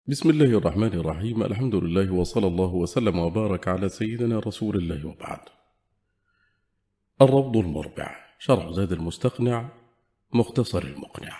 بسم الله الرحمن الرحيم. الحمد لله وصلى الله وسلم وبارك على سيدنا رسول الله وبعد. الروض المربع، شرح زاد المستقنع، مختصر المقنع،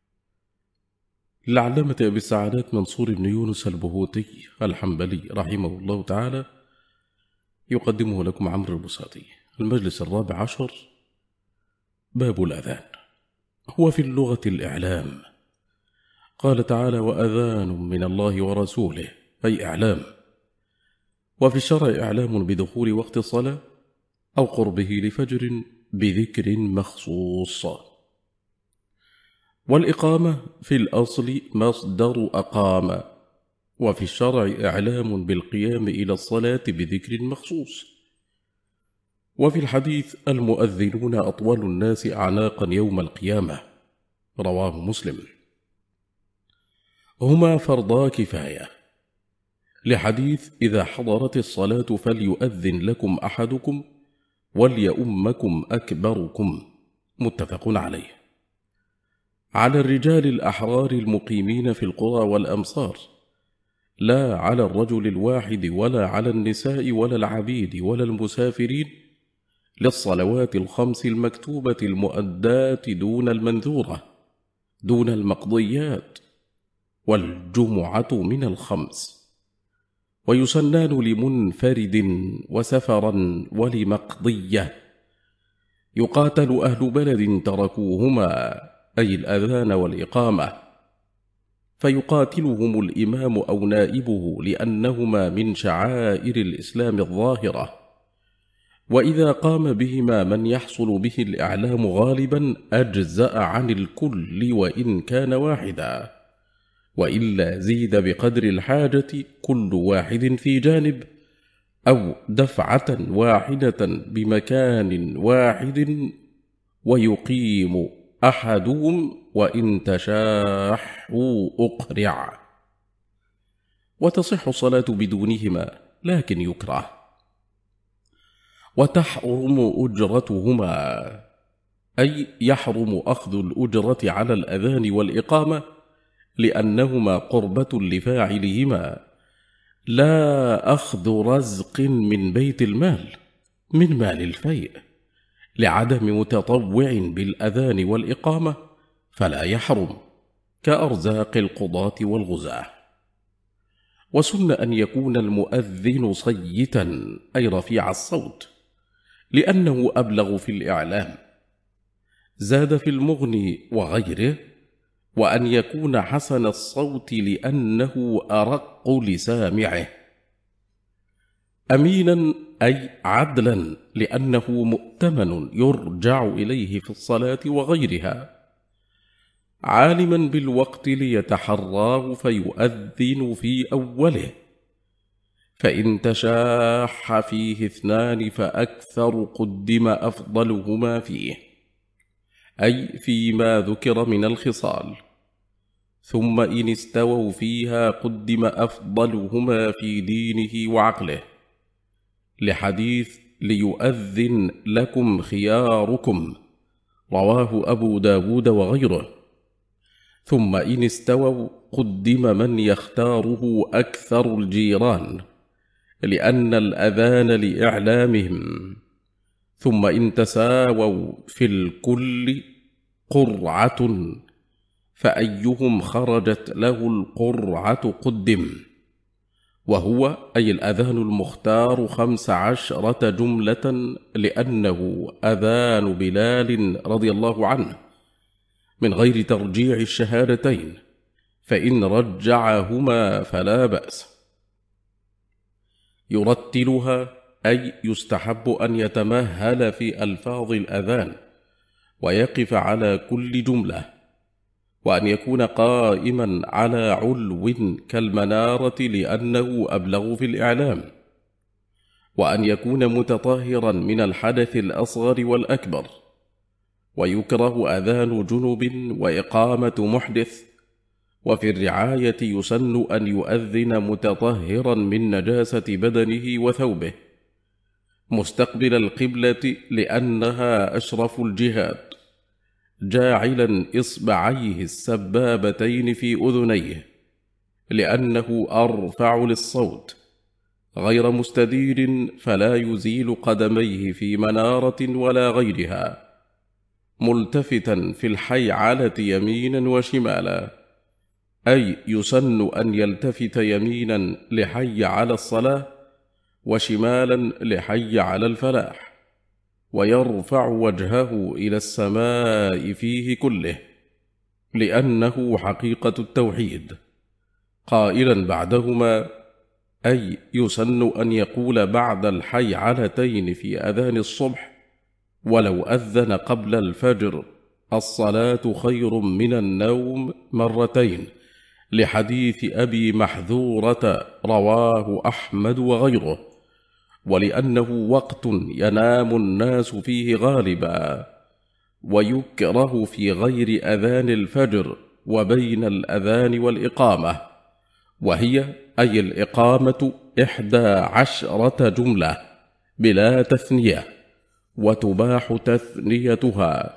للعلامة أبي السعادات منصور بن يونس البهوتي الحنبلي رحمه الله تعالى، يقدمه لكم عمرو البساطي. المجلس 14، باب الأذان. هو في اللغة الإعلام. قال تعالى: وأذان من الله ورسوله، أي إعلام. وفي الشرع إعلام بدخول وقت الصلاة أو قربه لفجر بذكر مخصوص. والإقامة في الأصل مصدر أقام، وفي الشرع إعلام بالقيام إلى الصلاة بذكر مخصوص. وفي الحديث: المؤذنون أطول الناس أعناقا يوم القيامة، رواه مسلم. هما فرضا كفاية، لحديث: إذا حضرت الصلاة فليؤذن لكم أحدكم وليؤمكم أكبركم، متفق عليه. على الرجال الأحرار المقيمين في القرى والأمصار، لا على الرجل الواحد ولا على النساء ولا العبيد ولا المسافرين، للصلوات الخمس المكتوبة المؤدات دون المنذورة، دون المقضيات، والجمعة من الخمس. ويسنان لمنفرد وسفرا ولمقضية. يقاتل أهل بلد تركوهما، أي الأذان والإقامة، فيقاتلهم الإمام أو نائبه لأنهما من شعائر الإسلام الظاهرة. وإذا قام بهما من يحصل به الإعلام غالبا أجزأ عن الكل وإن كان واحدا، وإلا زيد بقدر الحاجة كل واحد في جانب، أو دفعة واحدة بمكان واحد، ويقيم أحدهم وإن تشاحوا أقرع. وتصح الصلاة بدونهما لكن يكره. وتحرم أجرتهما، أي يحرم أخذ الأجرة على الأذان والإقامة، لأنهما قربة لفاعلهما، لا أخذ رزق من بيت المال، من مال الفيء، لعدم متطوع بالأذان والإقامة فلا يحرم، كأرزاق القضاة والغزاة. وسن أن يكون المؤذن صيتا، أي رفيع الصوت، لأنه أبلغ في الإعلام. زاد في المغني وغيره: وأن يكون حسن الصوت لأنه أرق لسامعه. أمينا، أي عدلا، لأنه مؤتمن يرجع إليه في الصلاة وغيرها. عالما بالوقت ليتحراه فيؤذن في أوله، فإن تشاح فيه اثنان فأكثر قدم أفضلهما فيه، أي فيما ذكر من الخصال. ثم إن استووا فيها قدم أفضلهما في دينه وعقله، لحديث: ليؤذن لكم خياركم، رواه أبو داود وغيره. ثم إن استووا قدم من يختاره أكثر الجيران، لأن الأذان لإعلامهم. ثم إن تساووا في الكل قرعة، فأيهم خرجت له القرعة قدم. وهو أي الأذان المختار 15 جملة، لأنه أذان بلال رضي الله عنه من غير ترجيع الشهادتين، فإن رجعهما فلا بأس. يرتلها، أي يستحب أن يتمهل في ألفاظ الأذان ويقف على كل جملة، وأن يكون قائما على علو كالمنارة لأنه أبلغ في الإعلام، وأن يكون متطهرا من الحدث الأصغر والأكبر. ويكره أذان جنب وإقامة محدث. وفي الرعاية يسن أن يؤذن متطهرا من نجاسة بدنه وثوبه، مستقبل القبلة لأنها أشرف الجهات، جاعلا إصبعيه السبابتين في أذنيه، لأنه أرفع للصوت، غير مستدير فلا يزيل قدميه في منارة ولا غيرها، ملتفتا في الحيعلة يمينا وشمالا، أي يسن أن يلتفت يمينا لحي على الصلاة وشمالا لحي على الفلاح، ويرفع وجهه إلى السماء فيه كله، لأنه حقيقة التوحيد، قائلا بعدهما، أي يسن أن يقول بعد الحيعلتين في أذان الصبح ولو أذن قبل الفجر: الصلاة خير من النوم مرتين، لحديث أبي محذورة رواه أحمد وغيره، ولأنه وقت ينام الناس فيه غالبا، ويكره في غير أذان الفجر وبين الأذان والإقامة، وهي أي الإقامة 11 جملة بلا تثنية، وتباح تثنيتها،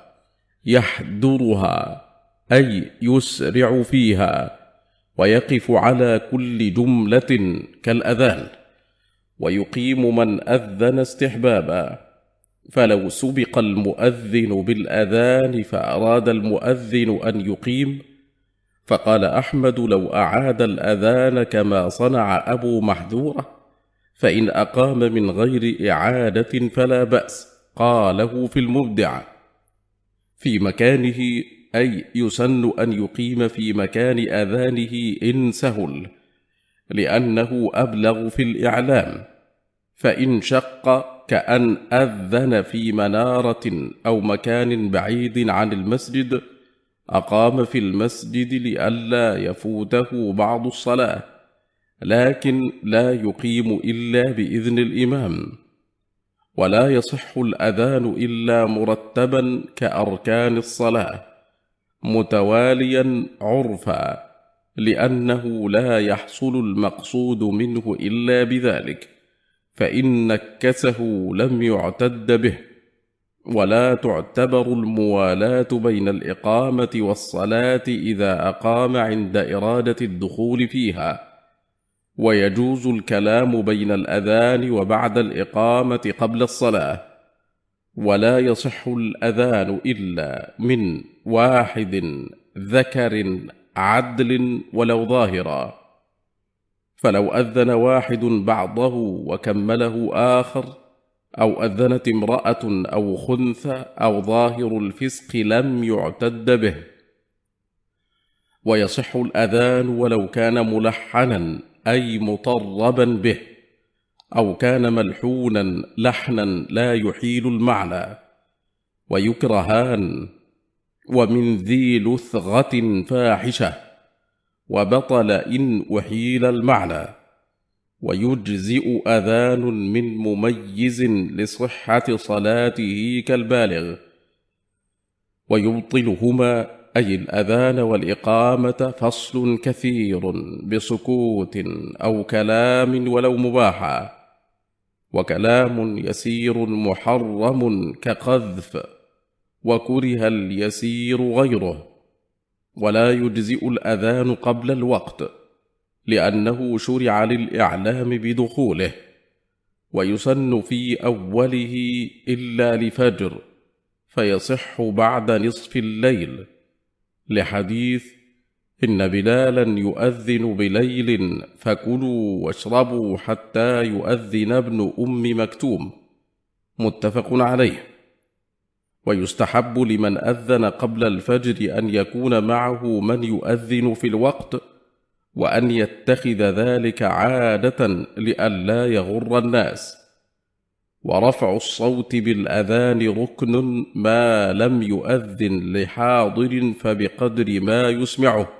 يحدرها أي يسرع فيها، ويقف على كل جملة كالأذان، ويقيم من أذن استحبابا، فلو سبق المؤذن بالأذان فأراد المؤذن أن يقيم، فقال أحمد: لو أعاد الأذان كما صنع أبو محذورة، فإن أقام من غير إعادة فلا بأس، قاله في المبدع. في مكانه أي يسن أن يقيم في مكان أذانه إن سهل، لأنه أبلغ في الإعلام، فإن شق كأن أذن في منارة أو مكان بعيد عن المسجد أقام في المسجد لئلا يفوته بعض الصلاة، لكن لا يقيم إلا بإذن الإمام. ولا يصح الأذان إلا مرتبا كأركان الصلاة متواليا عرفا، لأنه لا يحصل المقصود منه إلا بذلك، فإن نكسه لم يعتد به. ولا تعتبر الموالاة بين الإقامة والصلاة إذا أقام عند إرادة الدخول فيها، ويجوز الكلام بين الأذان وبعد الإقامة قبل الصلاة. ولا يصح الأذان إلا من واحد ذكر عدل ولو ظاهرا، فلو أذن واحد بعضه وكمله آخر، أو أذنت امرأة أو خنثى أو ظاهر الفسق لم يعتد به. ويصح الأذان ولو كان ملحنا أي مطربا به، أو كان ملحونا لحنا لا يحيل المعنى، ويكرهان، ومن ذي لثغة فاحشة، وبطل إن أحيل المعنى. ويجزئ أذان من مميز لصحة صلاته كالبالغ، ويبطلهما أي الأذان والإقامة فصل كثير بسكوت أو كلام ولو مباحا، وكلام يسير محرم كقذف، وكره اليسير غيره. ولا يجزئ الأذان قبل الوقت، لأنه شرع للإعلام بدخوله، ويسن في أوله إلا لفجر، فيصح بعد نصف الليل، لحديث: إن بلالا يؤذن بليل فكلوا واشربوا حتى يؤذن ابن أم مكتوم، متفق عليه. ويستحب لمن أذن قبل الفجر أن يكون معه من يؤذن في الوقت، وأن يتخذ ذلك عادة لئلا يغر الناس. ورفع الصوت بالأذان ركن ما لم يؤذن لحاضر فبقدر ما يسمعه.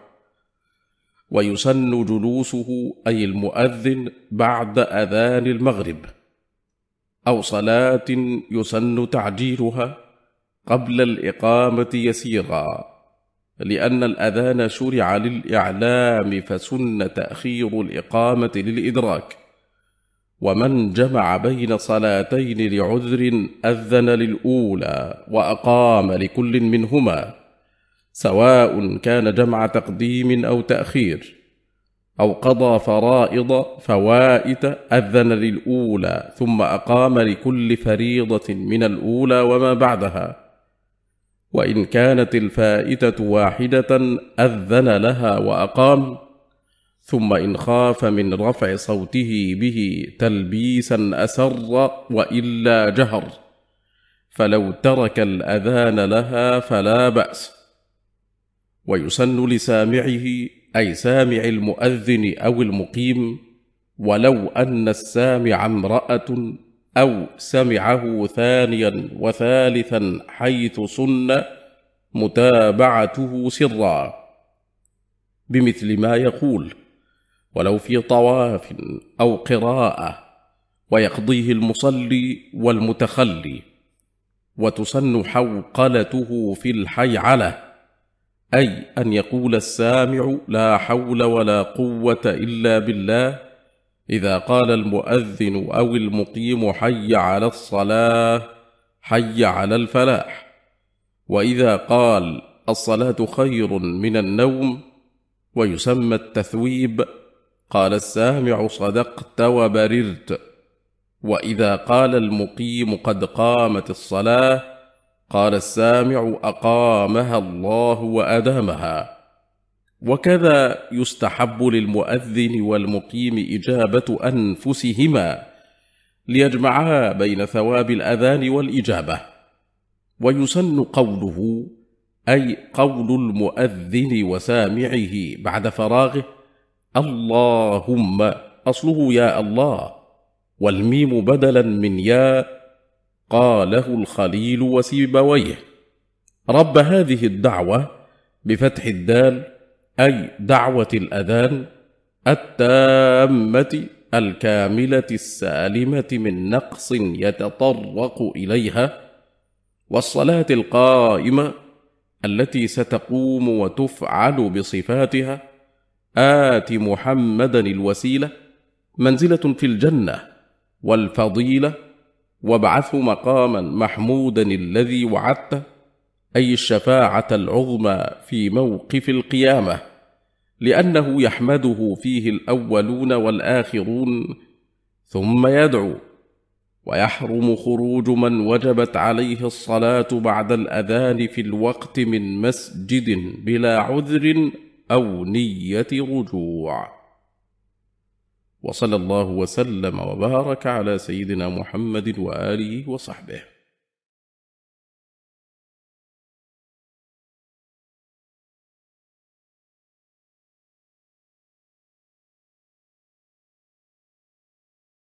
ويسن جلوسه أي المؤذن بعد أذان المغرب، أو صلاة يسن تعجيلها قبل الإقامة يسيرا، لأن الأذان شرع للإعلام فسن تأخير الإقامة للإدراك. ومن جمع بين صلاتين لعذر أذن للأولى وأقام لكل منهما، سواء كان جمع تقديم أو تأخير، أو قضى فرائض فوائت أذن للأولى ثم أقام لكل فريضة من الأولى وما بعدها، وإن كانت الفائتة واحدة أذن لها وأقام، ثم إن خاف من رفع صوته به تلبيسا أسر وإلا جهر، فلو ترك الأذان لها فلا بأس. ويسن لسامعه أي سامع المؤذن أو المقيم، ولو أن السامع امرأة أو سمعه ثانيا وثالثا حيث سن متابعته سرا، بمثل ما يقول ولو في طواف أو قراءة، ويقضيه المصلي والمتخلي. وتسن حوقلته في الحيعلة، أي أن يقول السامع لا حول ولا قوة إلا بالله إذا قال المؤذن أو المقيم حي على الصلاة، حي على الفلاح. وإذا قال الصلاة خير من النوم، ويسمى التثويب، قال السامع صدقت وبررت. وإذا قال المقيم قد قامت الصلاة، قال السامع أقامها الله وأدامها. وكذا يستحب للمؤذن والمقيم إجابة أنفسهما ليجمعا بين ثواب الأذان والإجابة. ويسن قوله، أي قول المؤذن وسامعه بعد فراغه، اللهم، أصله يا الله، والميم بدلا من يا، قاله الخليل وسيبويه. رب هذه الدعوة بفتح الدال، أي دعوة الأذان التامة الكاملة السالمة من نقص يتطرق إليها، والصلاة القائمة التي ستقوم وتفعل بصفاتها، آت محمدا الوسيلة منزلة في الجنة والفضيلة، وابعثه مقاما محمودا الذي وعدته، أي الشفاعة العظمى في موقف القيامة، لأنه يحمده فيه الأولون والآخرون، ثم يدعو. ويحرم خروج من وجبت عليه الصلاة بعد الأذان في الوقت من مسجد بلا عذر أو نية رجوع. وصلى الله وسلم وبارك على سيدنا محمد وآله وصحبه.